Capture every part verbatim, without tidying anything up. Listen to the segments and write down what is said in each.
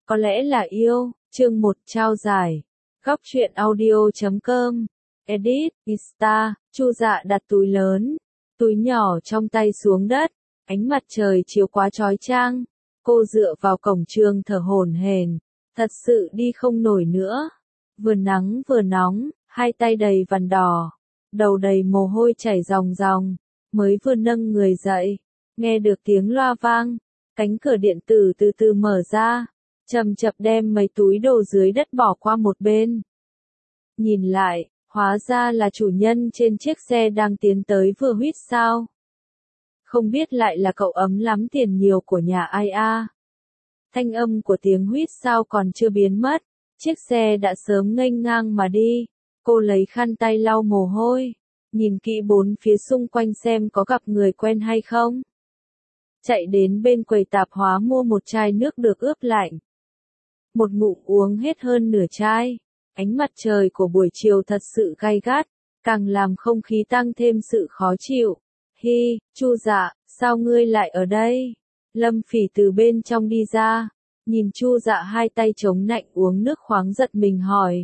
Có lẽ là yêu, chương một trao giải. Góc truyện audio chấm com. Edit, Insta, Chu Dạ đặt túi lớn, túi nhỏ trong tay xuống đất, ánh mặt trời chiếu quá chói chang. Cô dựa vào cổng trường thở hổn hển, thật sự đi không nổi nữa. Vừa nắng vừa nóng, hai tay đầy vằn đỏ, đầu đầy mồ hôi chảy ròng ròng, mới vừa nâng người dậy, nghe được tiếng loa vang, cánh cửa điện tử từ từ mở ra, chậm chậm đem mấy túi đồ dưới đất bỏ qua một bên. Nhìn lại, hóa ra là chủ nhân trên chiếc xe đang tiến tới vừa huýt sáo. Không biết lại là cậu ấm lắm tiền nhiều của nhà ai a. Thanh âm của tiếng huýt sáo còn chưa biến mất, chiếc xe đã sớm nghênh ngang mà đi. Cô lấy khăn tay lau mồ hôi, nhìn kỹ bốn phía xung quanh xem có gặp người quen hay không. Chạy đến bên quầy tạp hóa mua một chai nước được ướp lạnh. Một ngụm uống hết hơn nửa chai. Ánh mặt trời của buổi chiều thật sự gay gắt, càng làm không khí tăng thêm sự khó chịu. Hi, Chu Dạ, sao ngươi lại ở đây? Lâm Phỉ từ bên trong đi ra, nhìn Chu Dạ hai tay chống nạnh uống nước khoáng giật mình hỏi.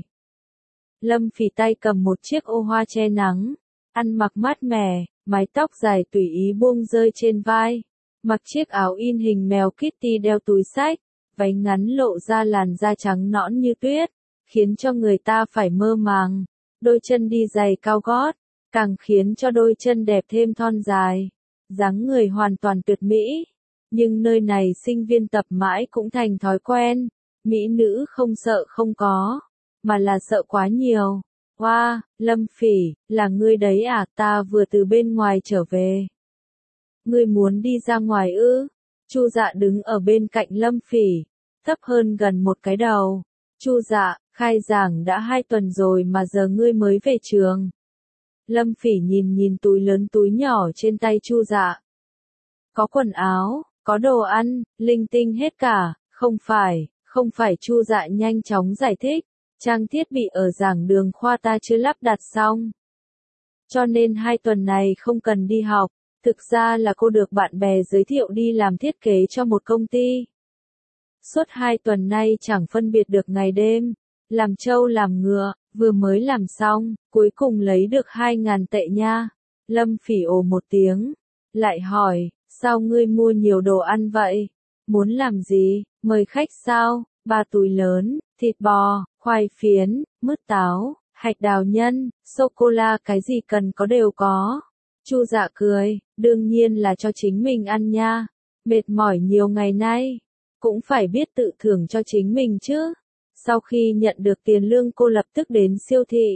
Lâm Phỉ tay cầm một chiếc ô hoa che nắng, ăn mặc mát mẻ, mái tóc dài tùy ý buông rơi trên vai, mặc chiếc áo in hình mèo Kitty đeo túi xách, váy ngắn lộ ra làn da trắng nõn như tuyết, khiến cho người ta phải mơ màng. Đôi chân đi giày cao gót, càng khiến cho đôi chân đẹp thêm thon dài, dáng người hoàn toàn tuyệt mỹ. Nhưng nơi này sinh viên tập mãi cũng thành thói quen, mỹ nữ không sợ không có, mà là sợ quá nhiều. Hoa, wow, Lâm Phỉ, là ngươi đấy à, ta vừa từ bên ngoài trở về. Ngươi muốn đi ra ngoài ư? Chu Dạ đứng ở bên cạnh Lâm Phỉ, thấp hơn gần một cái đầu. Chu Dạ, khai giảng đã hai tuần rồi mà giờ ngươi mới về trường. Lâm Phỉ nhìn nhìn túi lớn túi nhỏ trên tay Chu Dạ. Có quần áo, có đồ ăn, linh tinh hết cả, không phải, không phải. Chu Dạ nhanh chóng giải thích, trang thiết bị ở giảng đường khoa ta chưa lắp đặt xong. Cho nên hai tuần này không cần đi học, thực ra là cô được bạn bè giới thiệu đi làm thiết kế cho một công ty. Suốt hai tuần nay chẳng phân biệt được ngày đêm, làm trâu làm ngựa, vừa mới làm xong, cuối cùng lấy được hai ngàn tệ nha. Lâm Phỉ ồ một tiếng, lại hỏi, sao ngươi mua nhiều đồ ăn vậy? Muốn làm gì, mời khách sao? Ba túi lớn, thịt bò, khoai phiến, mứt táo, hạch đào nhân, sô-cô-la, cái gì cần có đều có. Chu Dạ cười, đương nhiên là cho chính mình ăn nha, mệt mỏi nhiều ngày nay, cũng phải biết tự thưởng cho chính mình chứ. Sau khi nhận được tiền lương cô lập tức đến siêu thị.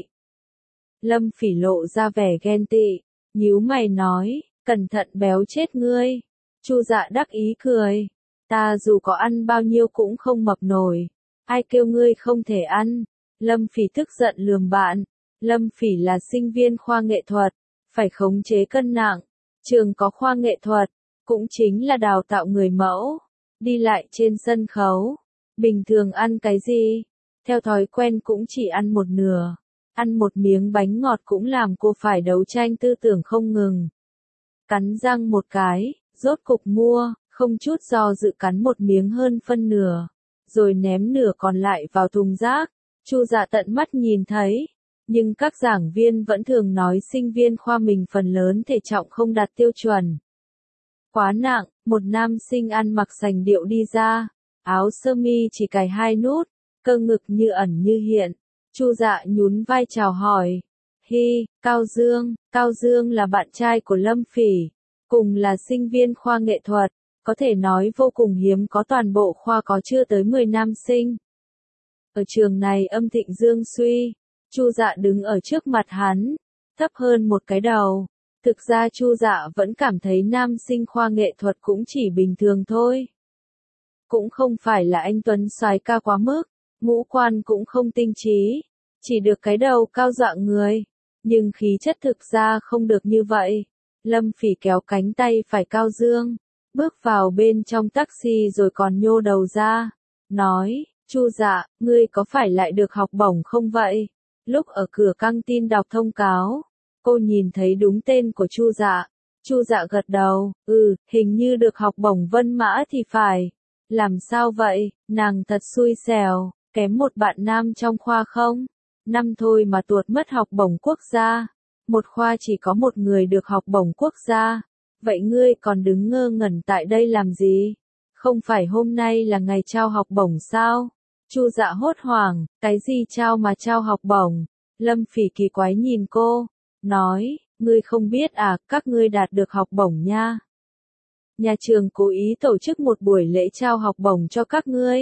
Lâm Phỉ lộ ra vẻ ghen tị, nhíu mày nói, cẩn thận béo chết ngươi. Chu Dạ đắc ý cười, ta dù có ăn bao nhiêu cũng không mập nổi, ai kêu ngươi không thể ăn. Lâm Phỉ tức giận lườm bạn, Lâm Phỉ là sinh viên khoa nghệ thuật, phải khống chế cân nặng, trường có khoa nghệ thuật, cũng chính là đào tạo người mẫu, đi lại trên sân khấu. Bình thường ăn cái gì? Theo thói quen cũng chỉ ăn một nửa. Ăn một miếng bánh ngọt cũng làm cô phải đấu tranh tư tưởng không ngừng. Cắn răng một cái, rốt cục mua, không chút do dự cắn một miếng hơn phân nửa, rồi ném nửa còn lại vào thùng rác. Chu Dạ tận mắt nhìn thấy, nhưng các giảng viên vẫn thường nói sinh viên khoa mình phần lớn thể trọng không đạt tiêu chuẩn. Quá nặng, một nam sinh ăn mặc sành điệu đi ra. Áo sơ mi chỉ cài hai nút, cơ ngực như ẩn như hiện. Chu Dạ nhún vai chào hỏi. Hi, Cao Dương, Cao Dương là bạn trai của Lâm Phỉ, cùng là sinh viên khoa nghệ thuật, có thể nói vô cùng hiếm có, toàn bộ khoa có chưa tới mười nam sinh. Ở trường này âm thịnh dương suy, Chu Dạ đứng ở trước mặt hắn, thấp hơn một cái đầu. Thực ra Chu Dạ vẫn cảm thấy nam sinh khoa nghệ thuật cũng chỉ bình thường thôi. Cũng không phải là anh tuấn soái ca quá mức, ngũ quan cũng không tinh trí, chỉ được cái đầu cao dọa người, nhưng khí chất thực ra không được như vậy. Lâm Phỉ kéo cánh tay phải Cao Dương, bước vào bên trong taxi rồi còn nhô đầu ra, nói, Chu Dạ, ngươi có phải lại được học bổng không vậy? Lúc ở cửa căng tin đọc thông cáo, cô nhìn thấy đúng tên của Chu Dạ. Chu Dạ gật đầu, ừ, hình như được học bổng Vân Mã thì phải. Làm sao vậy, nàng thật xui xẻo, kém một bạn nam trong khoa không? Năm thôi mà tuột mất học bổng quốc gia. Một khoa chỉ có một người được học bổng quốc gia. Vậy ngươi còn đứng ngơ ngẩn tại đây làm gì? Không phải hôm nay là ngày trao học bổng sao? Chu Dạ hốt hoảng, cái gì trao mà trao học bổng? Lâm Phỉ kỳ quái nhìn cô, nói, ngươi không biết à, các ngươi đạt được học bổng nha. Nhà trường cố ý tổ chức một buổi lễ trao học bổng cho các ngươi.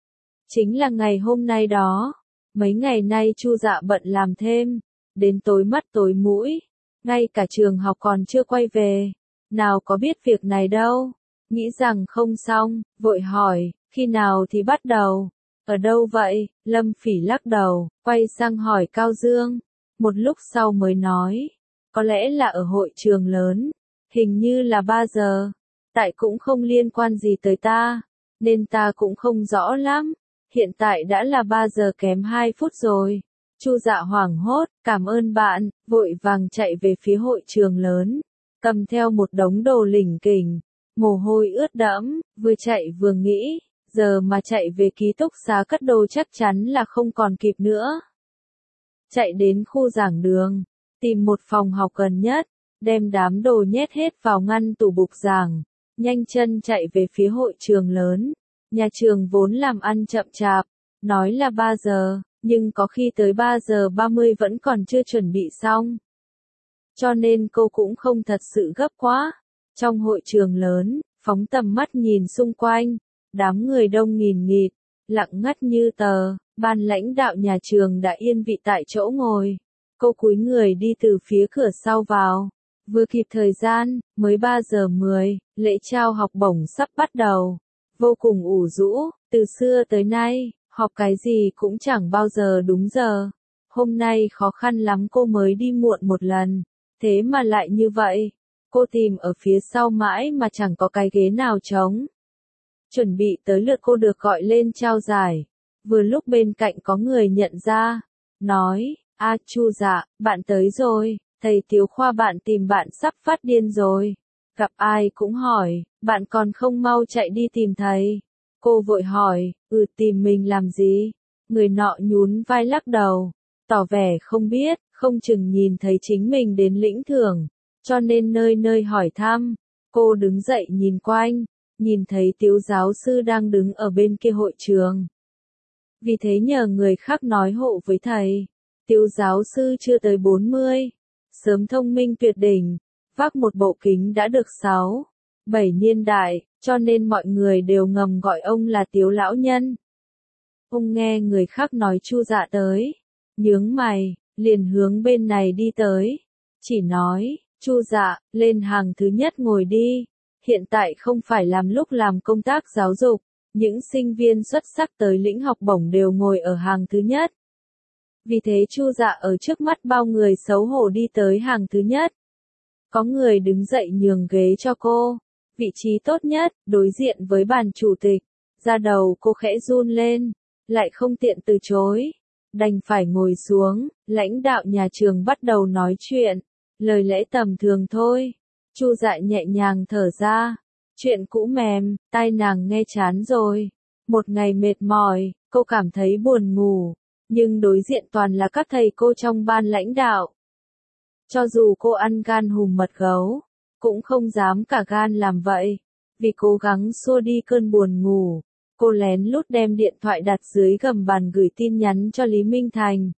Chính là ngày hôm nay đó. Mấy ngày nay Chu Dạ bận làm thêm, đến tối mắt tối mũi, ngay cả trường học còn chưa quay về, nào có biết việc này đâu. Nghĩ rằng không xong, vội hỏi, khi nào thì bắt đầu? Ở đâu vậy? Lâm Phỉ lắc đầu, quay sang hỏi Cao Dương. Một lúc sau mới nói, có lẽ là ở hội trường lớn, hình như là ba giờ. Tại cũng không liên quan gì tới ta, nên ta cũng không rõ lắm. Hiện tại đã là ba giờ kém hai phút rồi. Chu Dạ hoảng hốt, cảm ơn bạn, vội vàng chạy về phía hội trường lớn, cầm theo một đống đồ lỉnh kỉnh, mồ hôi ướt đẫm, vừa chạy vừa nghĩ, giờ mà chạy về ký túc xá cất đồ chắc chắn là không còn kịp nữa. Chạy đến khu giảng đường, tìm một phòng học gần nhất, đem đám đồ nhét hết vào ngăn tủ bục giảng, nhanh chân chạy về phía hội trường lớn. Nhà trường vốn làm ăn chậm chạp, nói là ba giờ, nhưng có khi tới ba giờ ba mươi vẫn còn chưa chuẩn bị xong. Cho nên cô cũng không thật sự gấp quá. Trong hội trường lớn, phóng tầm mắt nhìn xung quanh, đám người đông nghìn nghịt, lặng ngắt như tờ, ban lãnh đạo nhà trường đã yên vị tại chỗ ngồi. Cô cúi người đi từ phía cửa sau vào, vừa kịp thời gian, mới ba giờ mười, lễ trao học bổng sắp bắt đầu. Vô cùng ủ rũ, từ xưa tới nay, học cái gì cũng chẳng bao giờ đúng giờ. Hôm nay khó khăn lắm cô mới đi muộn một lần, thế mà lại như vậy. Cô tìm ở phía sau mãi mà chẳng có cái ghế nào trống. Chuẩn bị tới lượt cô được gọi lên trao giải. Vừa lúc bên cạnh có người nhận ra, nói, a Chu Dạ, bạn tới rồi, thầy Tiếu Khoa bạn tìm bạn sắp phát điên rồi. Gặp ai cũng hỏi, bạn còn không mau chạy đi tìm thầy. Cô vội hỏi, ừ tìm mình làm gì? Người nọ nhún vai lắc đầu, tỏ vẻ không biết, không chừng nhìn thấy chính mình đến lĩnh thưởng, cho nên nơi nơi hỏi thăm. Cô đứng dậy nhìn quanh, nhìn thấy Tiếu giáo sư đang đứng ở bên kia hội trường. Vì thế nhờ người khác nói hộ với thầy. Tiếu giáo sư chưa tới bốn mươi, sớm thông minh tuyệt đỉnh, vác một bộ kính đã được sáu, bảy niên đại, cho nên mọi người đều ngầm gọi ông là Tiếu lão nhân. Ông nghe người khác nói Chu Dạ tới, nhướng mày, liền hướng bên này đi tới, chỉ nói, Chu Dạ, lên hàng thứ nhất ngồi đi, hiện tại không phải làm lúc làm công tác giáo dục, những sinh viên xuất sắc tới lĩnh học bổng đều ngồi ở hàng thứ nhất. Vì thế Chu Dạ ở trước mắt bao người xấu hổ đi tới hàng thứ nhất. Có người đứng dậy nhường ghế cho cô, vị trí tốt nhất, đối diện với bàn chủ tịch. Da đầu cô khẽ run lên, lại không tiện từ chối, đành phải ngồi xuống. Lãnh đạo nhà trường bắt đầu nói chuyện, lời lẽ tầm thường thôi. Chu Dạ nhẹ nhàng thở ra, chuyện cũ mềm, tai nàng nghe chán rồi. Một ngày mệt mỏi, cô cảm thấy buồn ngủ, nhưng đối diện toàn là các thầy cô trong ban lãnh đạo. Cho dù cô ăn gan hùm mật gấu, cũng không dám cả gan làm vậy. Vì cố gắng xua đi cơn buồn ngủ, cô lén lút đem điện thoại đặt dưới gầm bàn gửi tin nhắn cho Lý Minh Thành.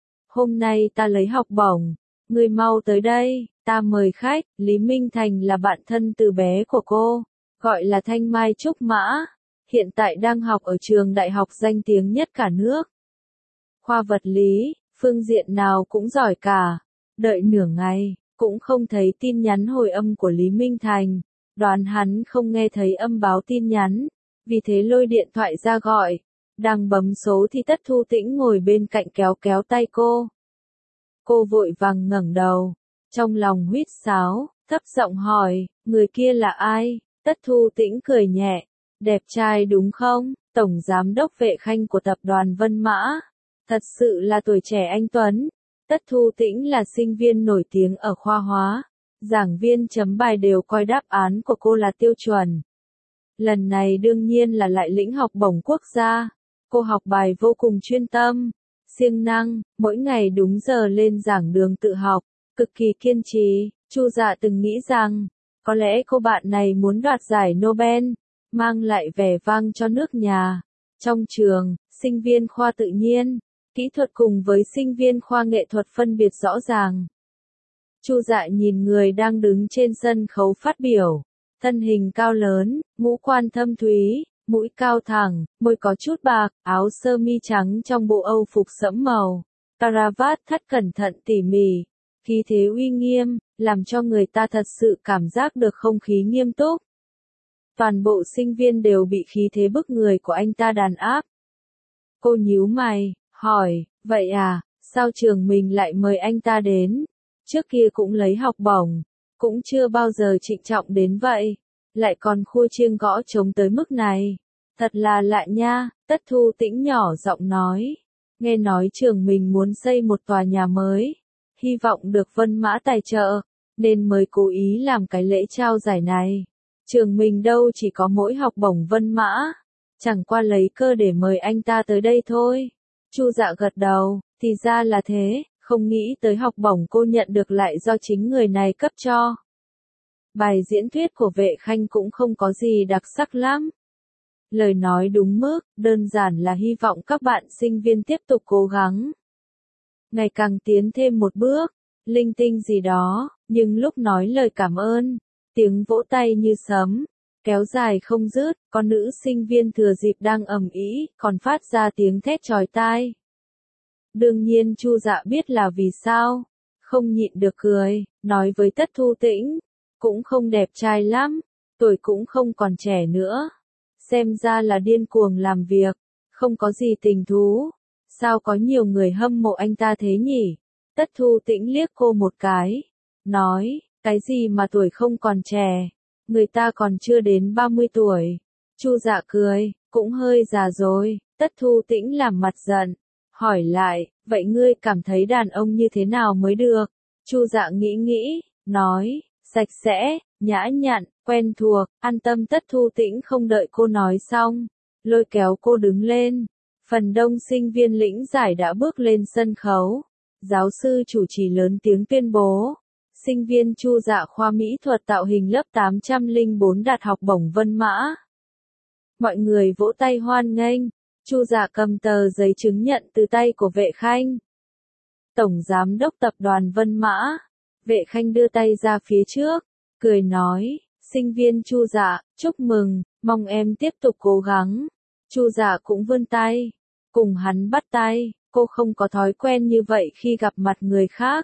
Hôm nay ta lấy học bổng, ngươi mau tới đây, ta mời khách. Lý Minh Thành là bạn thân từ bé của cô, gọi là Thanh Mai Trúc Mã, hiện tại đang học ở trường đại học danh tiếng nhất cả nước. Khoa vật lý, phương diện nào cũng giỏi cả. Đợi nửa ngày, cũng không thấy tin nhắn hồi âm của Lý Minh Thành, đoán hắn không nghe thấy âm báo tin nhắn, vì thế lôi điện thoại ra gọi. Đang bấm số thì Tất Thu Tĩnh ngồi bên cạnh kéo kéo tay cô. Cô vội vàng ngẩng đầu, trong lòng huýt sáo, thấp giọng hỏi, người kia là ai? Tất Thu Tĩnh cười nhẹ, đẹp trai đúng không? Tổng giám đốc vệ khanh của tập đoàn Vân Mã, thật sự là tuổi trẻ anh tuấn. Tất Thu Tĩnh là sinh viên nổi tiếng ở khoa hóa, giảng viên chấm bài đều coi đáp án của cô là tiêu chuẩn. Lần này đương nhiên là lại lĩnh học bổng quốc gia. Cô học bài vô cùng chuyên tâm, siêng năng, mỗi ngày đúng giờ lên giảng đường tự học, cực kỳ kiên trì. Chu Dạ từng nghĩ rằng, có lẽ cô bạn này muốn đoạt giải Nobel, mang lại vẻ vang cho nước nhà. Trong trường, sinh viên khoa tự nhiên, kỹ thuật cùng với sinh viên khoa nghệ thuật phân biệt rõ ràng. Chu Dạ nhìn người đang đứng trên sân khấu phát biểu, thân hình cao lớn, ngũ quan thâm thúy, mũi cao thẳng, môi có chút bạc, áo sơ mi trắng trong bộ Âu phục sẫm màu, caravat thắt cẩn thận tỉ mỉ, khí thế uy nghiêm, làm cho người ta thật sự cảm giác được không khí nghiêm túc. Toàn bộ sinh viên đều bị khí thế bức người của anh ta đàn áp. Cô nhíu mày, hỏi, vậy à, sao trường mình lại mời anh ta đến? Trước kia cũng lấy học bổng, cũng chưa bao giờ trịnh trọng đến vậy, lại còn khua chiêng gõ trống tới mức này. Thật là lạ nha, Tất Thu Tĩnh nhỏ giọng nói. Nghe nói trường mình muốn xây một tòa nhà mới, hy vọng được Vân Mã tài trợ, nên mới cố ý làm cái lễ trao giải này. Trường mình đâu chỉ có mỗi học bổng Vân Mã, chẳng qua lấy cơ để mời anh ta tới đây thôi. Chu Dạ gật đầu, thì ra là thế, không nghĩ tới học bổng cô nhận được lại do chính người này cấp cho. Bài diễn thuyết của Vệ Khanh cũng không có gì đặc sắc lắm. Lời nói đúng mức, đơn giản là hy vọng các bạn sinh viên tiếp tục cố gắng, ngày càng tiến thêm một bước, linh tinh gì đó, nhưng lúc nói lời cảm ơn, tiếng vỗ tay như sấm, kéo dài không dứt, con nữ sinh viên thừa dịp đang ầm ĩ, còn phát ra tiếng thét chói tai. Đương nhiên Chu Dạ biết là vì sao, không nhịn được cười, nói với Tất Thu Tĩnh, cũng không đẹp trai lắm, tuổi cũng không còn trẻ nữa, xem ra là điên cuồng làm việc, không có gì tình thú, sao có nhiều người hâm mộ anh ta thế nhỉ? Tất Thu Tĩnh liếc cô một cái, nói, cái gì mà tuổi không còn trẻ, người ta còn chưa đến ba mươi tuổi. Chu Dạ cười, cũng hơi già rồi. Tất Thu Tĩnh làm mặt giận, hỏi lại, vậy ngươi cảm thấy đàn ông như thế nào mới được? Chu Dạ nghĩ nghĩ, nói, sạch sẽ, nhã nhặn, quen thuộc, an tâm. Tất Thu Tĩnh không đợi cô nói xong, lôi kéo cô đứng lên. Phần đông sinh viên lĩnh giải đã bước lên sân khấu. Giáo sư chủ trì lớn tiếng tuyên bố, sinh viên Chu Dạ khoa mỹ thuật tạo hình lớp tám trăm lẻ bốn đạt học bổng Vân Mã. Mọi người vỗ tay hoan nghênh. Chu Dạ cầm tờ giấy chứng nhận từ tay của Vệ Khanh, tổng giám đốc tập đoàn Vân Mã. Vệ Khanh đưa tay ra phía trước, cười nói, sinh viên Chu Dạ, chúc mừng, mong em tiếp tục cố gắng. Chu Dạ cũng vươn tay, cùng hắn bắt tay, cô không có thói quen như vậy khi gặp mặt người khác.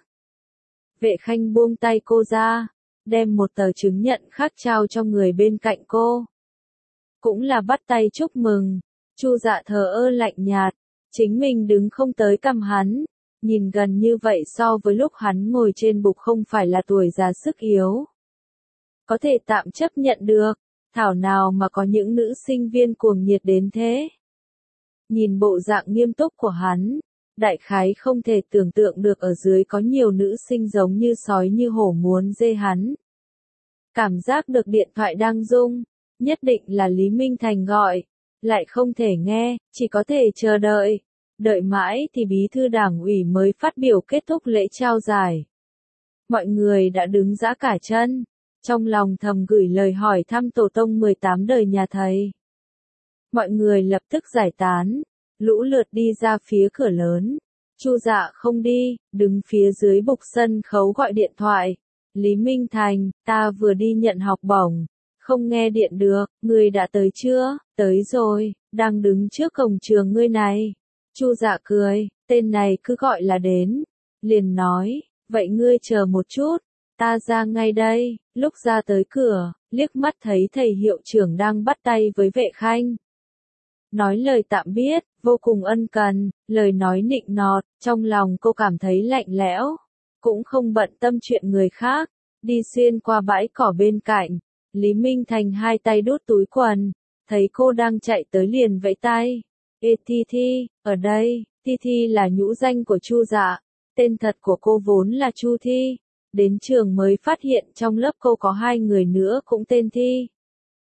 Vệ Khanh buông tay cô ra, đem một tờ chứng nhận khác trao cho người bên cạnh cô. Cũng là bắt tay chúc mừng. Chu Dạ thờ ơ lạnh nhạt, chính mình đứng không tới cằm hắn, nhìn gần như vậy so với lúc hắn ngồi trên bục không phải là tuổi già sức yếu. Có thể tạm chấp nhận được, thảo nào mà có những nữ sinh viên cuồng nhiệt đến thế. Nhìn bộ dạng nghiêm túc của hắn, đại khái không thể tưởng tượng được ở dưới có nhiều nữ sinh giống như sói như hổ muốn dê hắn. Cảm giác được điện thoại đang rung, nhất định là Lý Minh Thành gọi, lại không thể nghe, chỉ có thể chờ đợi. Đợi mãi thì bí thư đảng ủy mới phát biểu kết thúc lễ trao giải. Mọi người đã đứng giã cả chân, trong lòng thầm gửi lời hỏi thăm tổ tông mười tám đời nhà thầy. Mọi người lập tức giải tán, lũ lượt đi ra phía cửa lớn. Chu Dạ không đi, đứng phía dưới bục sân khấu gọi điện thoại. Lý Minh Thành, ta vừa đi nhận học bổng, không nghe điện được, ngươi đã tới chưa? Tới rồi, đang đứng trước cổng trường ngươi này. Chu Dạ cười, tên này cứ gọi là đến. Liền nói, vậy ngươi chờ một chút, ta ra ngay đây. Lúc ra tới cửa, liếc mắt thấy thầy hiệu trưởng đang bắt tay với Vệ Khanh. Nói lời tạm biệt, vô cùng ân cần, lời nói nịnh nọt, trong lòng cô cảm thấy lạnh lẽo, cũng không bận tâm chuyện người khác. Đi xuyên qua bãi cỏ bên cạnh, Lý Minh Thành hai tay đút túi quần, thấy cô đang chạy tới liền vẫy tay. Ê Thi Thi, ở đây. Thi Thi là nhũ danh của Chu Dạ, tên thật của cô vốn là Chu Thi. Đến trường mới phát hiện trong lớp cô có hai người nữa cũng tên Thi.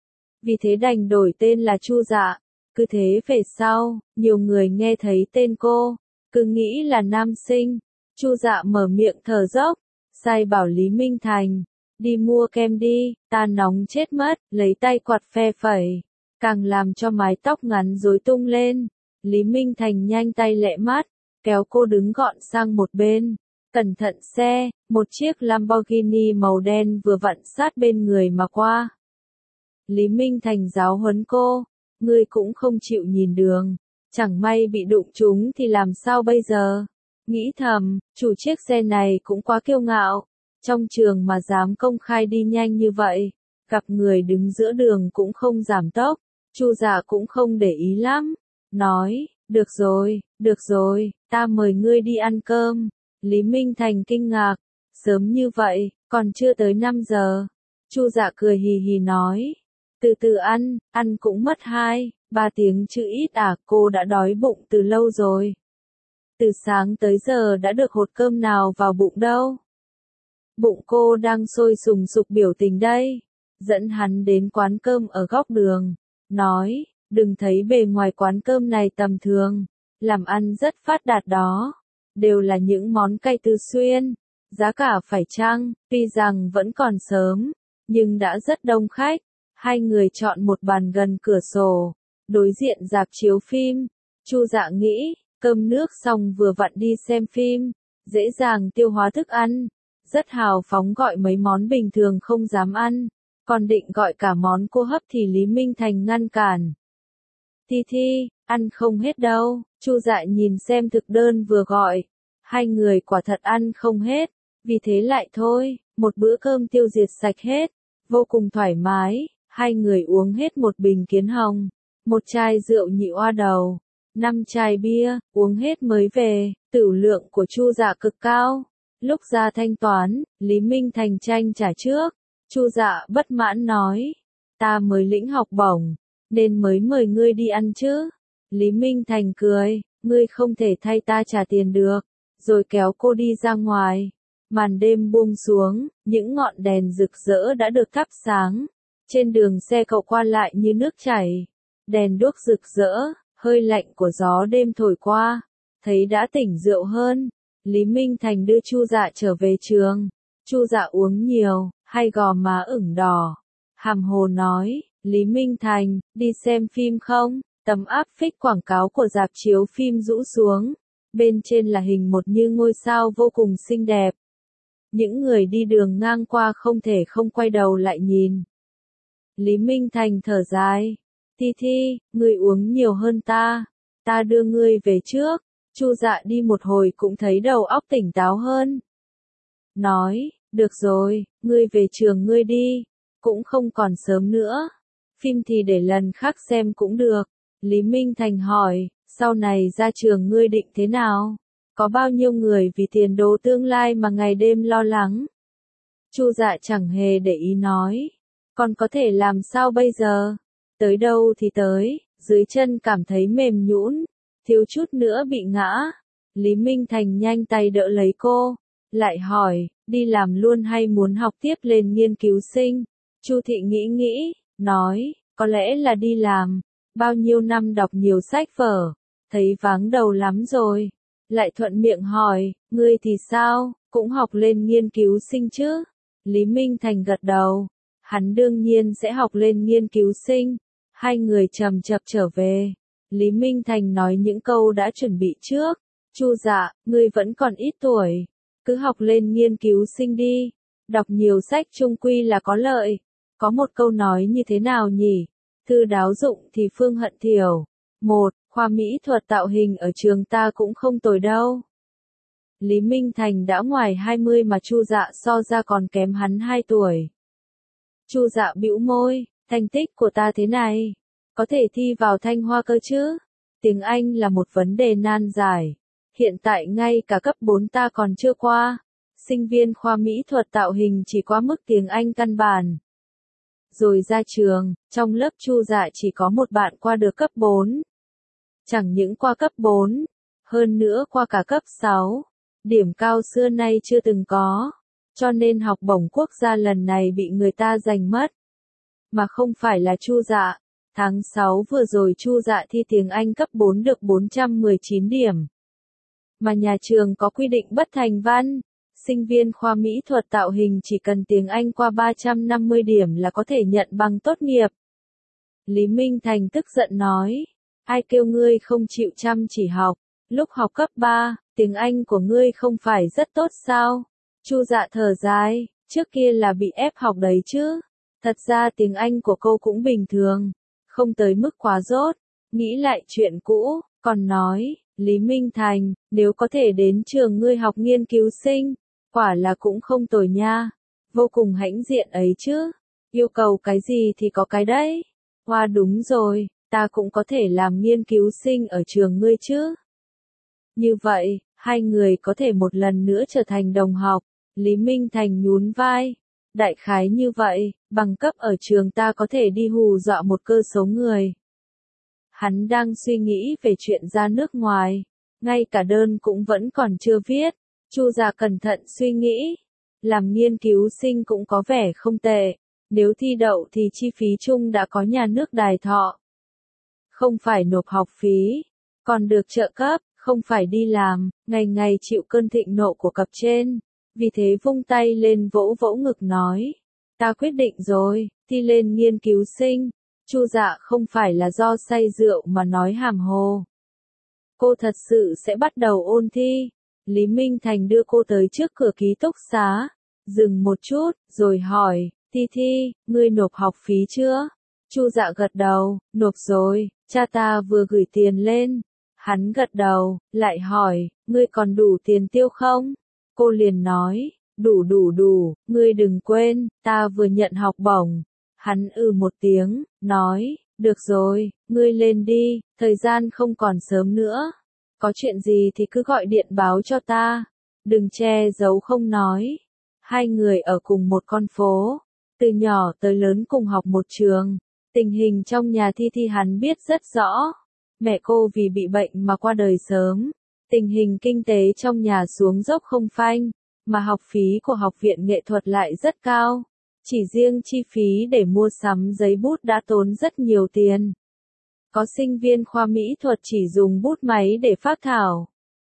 vì thế đành đổi tên là Chu Dạ. Cứ thế về sau, nhiều người nghe thấy tên cô, cứ nghĩ là nam sinh. Chu Dạ mở miệng thở dốc, sai bảo Lý Minh Thành, đi mua kem đi, ta nóng chết mất, lấy tay quạt phe phẩy, càng làm cho mái tóc ngắn rối tung lên. Lý Minh Thành nhanh tay lẹ mắt, kéo cô đứng gọn sang một bên. Cẩn thận xe, một chiếc Lamborghini màu đen vừa vặn sát bên người mà qua. Lý Minh Thành giáo huấn cô, ngươi cũng không chịu nhìn đường, chẳng may bị đụng trúng thì làm sao bây giờ? Nghĩ thầm, chủ chiếc xe này cũng quá kiêu ngạo, trong trường mà dám công khai đi nhanh như vậy, gặp người đứng giữa đường cũng không giảm tốc. Chu Dạ cũng không để ý lắm, nói, được rồi, được rồi, ta mời ngươi đi ăn cơm. Lý Minh Thành kinh ngạc, sớm như vậy, còn chưa tới năm giờ. Chu Dạ cười hì hì nói, từ từ ăn, ăn cũng mất hai, ba tiếng chứ ít à, cô đã đói bụng từ lâu rồi. Từ sáng tới giờ đã được hột cơm nào vào bụng đâu. Bụng cô đang sôi sùng sục biểu tình đây. Dẫn hắn đến quán cơm ở góc đường, nói, đừng thấy bề ngoài quán cơm này tầm thường, làm ăn rất phát đạt đó. Đều là những món cay Tứ Xuyên, giá cả phải chăng, tuy rằng vẫn còn sớm, nhưng đã rất đông khách. Hai người chọn một bàn gần cửa sổ, đối diện rạp chiếu phim. Chu Dạ nghĩ, cơm nước xong vừa vặn đi xem phim, dễ dàng tiêu hóa thức ăn, rất hào phóng gọi mấy món bình thường không dám ăn, còn định gọi cả món cô hấp thì Lý Minh Thành ngăn cản. Thi Thi, ăn không hết đâu. Chu Dạ nhìn xem thực đơn vừa gọi, hai người quả thật ăn không hết, vì thế lại thôi, một bữa cơm tiêu diệt sạch hết, vô cùng thoải mái. Hai người uống hết một bình kiến hồng, một chai rượu nhị oa đầu, năm chai bia, uống hết mới về. Tửu lượng của Chu Dạ cực cao. Lúc ra thanh toán, Lý Minh Thành tranh trả trước. Chu Dạ bất mãn nói, ta mới lĩnh học bổng, nên mới mời ngươi đi ăn chứ. Lý Minh Thành cười, ngươi không thể thay ta trả tiền được, rồi kéo cô đi ra ngoài. Màn đêm buông xuống, những ngọn đèn rực rỡ đã được thắp sáng. Trên đường xe cộ qua lại như nước chảy, đèn đuốc rực rỡ, hơi lạnh của gió đêm thổi qua, thấy đã tỉnh rượu hơn. Lý Minh Thành đưa Chu Dạ trở về trường. Chu Dạ uống nhiều, hai gò má ửng đỏ, hàm hồ nói, Lý Minh Thành, đi xem phim không? Tấm áp phích quảng cáo của rạp chiếu phim rũ xuống, bên trên là hình một như ngôi sao vô cùng xinh đẹp. Những người đi đường ngang qua không thể không quay đầu lại nhìn. Lý Minh Thành thở dài, Thi Thi, ngươi uống nhiều hơn ta, ta đưa ngươi về trước. Chu Dạ đi một hồi cũng thấy đầu óc tỉnh táo hơn. Nói, được rồi, ngươi về trường ngươi đi, cũng không còn sớm nữa. Phim thì để lần khác xem cũng được. Lý Minh Thành hỏi, sau này ra trường ngươi định thế nào? Có bao nhiêu người vì tiền đồ tương lai mà ngày đêm lo lắng? Chu Dạ chẳng hề để ý nói, còn có thể làm sao bây giờ? Tới đâu thì tới, dưới chân cảm thấy mềm nhũn, thiếu chút nữa bị ngã. Lý Minh Thành nhanh tay đỡ lấy cô, lại hỏi, đi làm luôn hay muốn học tiếp lên nghiên cứu sinh? Chu Thị nghĩ nghĩ, nói, có lẽ là đi làm. Bao nhiêu năm đọc nhiều sách vở, thấy váng đầu lắm rồi. Lại thuận miệng hỏi, ngươi thì sao, cũng học lên nghiên cứu sinh chứ? Lý Minh Thành gật đầu, hắn đương nhiên sẽ học lên nghiên cứu sinh. Hai người chậm chậm trở về. Lý Minh Thành nói những câu đã chuẩn bị trước. Chu Dạ, ngươi vẫn còn ít tuổi, cứ học lên nghiên cứu sinh đi, đọc nhiều sách chung quy là có lợi. Có một câu nói như thế nào nhỉ? Thư đáo dụng thì phương hận thiểu. Một, khoa mỹ thuật tạo hình ở trường ta cũng không tồi đâu. Lý Minh Thành đã ngoài hai mươi mà Chu Dạ so ra còn kém hắn hai tuổi. Chu Dạ bĩu môi, thành tích của ta thế này, có thể thi vào Thanh Hoa cơ chứ? Tiếng Anh là một vấn đề nan giải. Hiện tại ngay cả cấp bốn ta còn chưa qua. Sinh viên khoa mỹ thuật tạo hình chỉ qua mức tiếng Anh căn bản. Rồi ra trường, trong lớp Chu Dạ chỉ có một bạn qua được cấp bốn. Chẳng những qua cấp bốn, hơn nữa qua cả cấp sáu. Điểm cao xưa nay chưa từng có. Cho nên học bổng quốc gia lần này bị người ta giành mất. mà không phải là Chu Dạ. Tháng sáu vừa rồi Chu Dạ thi tiếng Anh cấp bốn được bốn trăm mười chín điểm. Mà nhà trường có quy định bất thành văn, sinh viên khoa mỹ thuật tạo hình chỉ cần tiếng Anh qua ba trăm năm mươi điểm là có thể nhận bằng tốt nghiệp. Lý Minh Thành tức giận nói, ai kêu ngươi không chịu chăm chỉ học, lúc học cấp ba, tiếng Anh của ngươi không phải rất tốt sao? Chu Dạ thở dài, trước kia là bị ép học đấy chứ. Thật ra tiếng Anh của cô cũng bình thường, không tới mức quá dốt. Nghĩ lại chuyện cũ, còn nói, Lý Minh Thành, nếu có thể đến trường ngươi học nghiên cứu sinh, quả là cũng không tồi nha. Vô cùng hãnh diện ấy chứ. Yêu cầu cái gì thì có cái đấy. Hoa đúng rồi, ta cũng có thể làm nghiên cứu sinh ở trường ngươi chứ. Như vậy, hai người có thể một lần nữa trở thành đồng học. Lý Minh Thành nhún vai. Đại khái như vậy, bằng cấp ở trường ta có thể đi hù dọa một cơ số người. Hắn đang suy nghĩ về chuyện ra nước ngoài, ngay cả đơn cũng vẫn còn chưa viết. Chu Dạ cẩn thận suy nghĩ, làm nghiên cứu sinh cũng có vẻ không tệ, nếu thi đậu thì chi phí chung đã có nhà nước đài thọ. Không phải nộp học phí, còn được trợ cấp, không phải đi làm, ngày ngày chịu cơn thịnh nộ của cấp trên. Vì thế vung tay lên vỗ vỗ ngực nói, ta quyết định rồi, thi lên nghiên cứu sinh. Chu Dạ không phải là do say rượu mà nói hàm hồ. Cô thật sự sẽ bắt đầu ôn thi. Lý Minh Thành đưa cô tới trước cửa ký túc xá, dừng một chút, rồi hỏi, Thi Thi, ngươi nộp học phí chưa? Chu Dạ gật đầu, nộp rồi, cha ta vừa gửi tiền lên. Hắn gật đầu, lại hỏi, ngươi còn đủ tiền tiêu không? Cô liền nói, đủ đủ đủ, ngươi đừng quên, ta vừa nhận học bổng. Hắn ừ một tiếng, nói, được rồi, ngươi lên đi, thời gian không còn sớm nữa. Có chuyện gì thì cứ gọi điện báo cho ta, đừng che giấu không nói. Hai người ở cùng một con phố, từ nhỏ tới lớn cùng học một trường. Tình hình trong nhà Thi Thi hắn biết rất rõ. Mẹ cô vì bị bệnh mà qua đời sớm. Tình hình kinh tế trong nhà xuống dốc không phanh, mà học phí của học viện nghệ thuật lại rất cao. Chỉ riêng chi phí để mua sắm giấy bút đã tốn rất nhiều tiền. Có sinh viên khoa mỹ thuật chỉ dùng bút máy để phác thảo.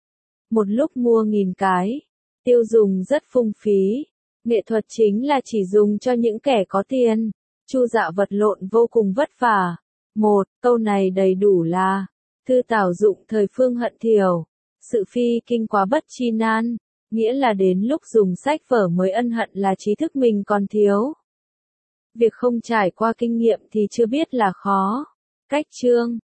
Một lúc mua nghìn cái, tiêu dùng rất phung phí. Nghệ thuật chính là chỉ dùng cho những kẻ có tiền. Chu Dạ vật lộn vô cùng vất vả. Một, câu này đầy đủ là, thư tảo dụng thời phương hận thiểu. Sự phi kinh quá bất chi nan, nghĩa là đến lúc dùng sách vở mới ân hận là trí thức mình còn thiếu. Việc không trải qua kinh nghiệm thì chưa biết là khó. Cách chương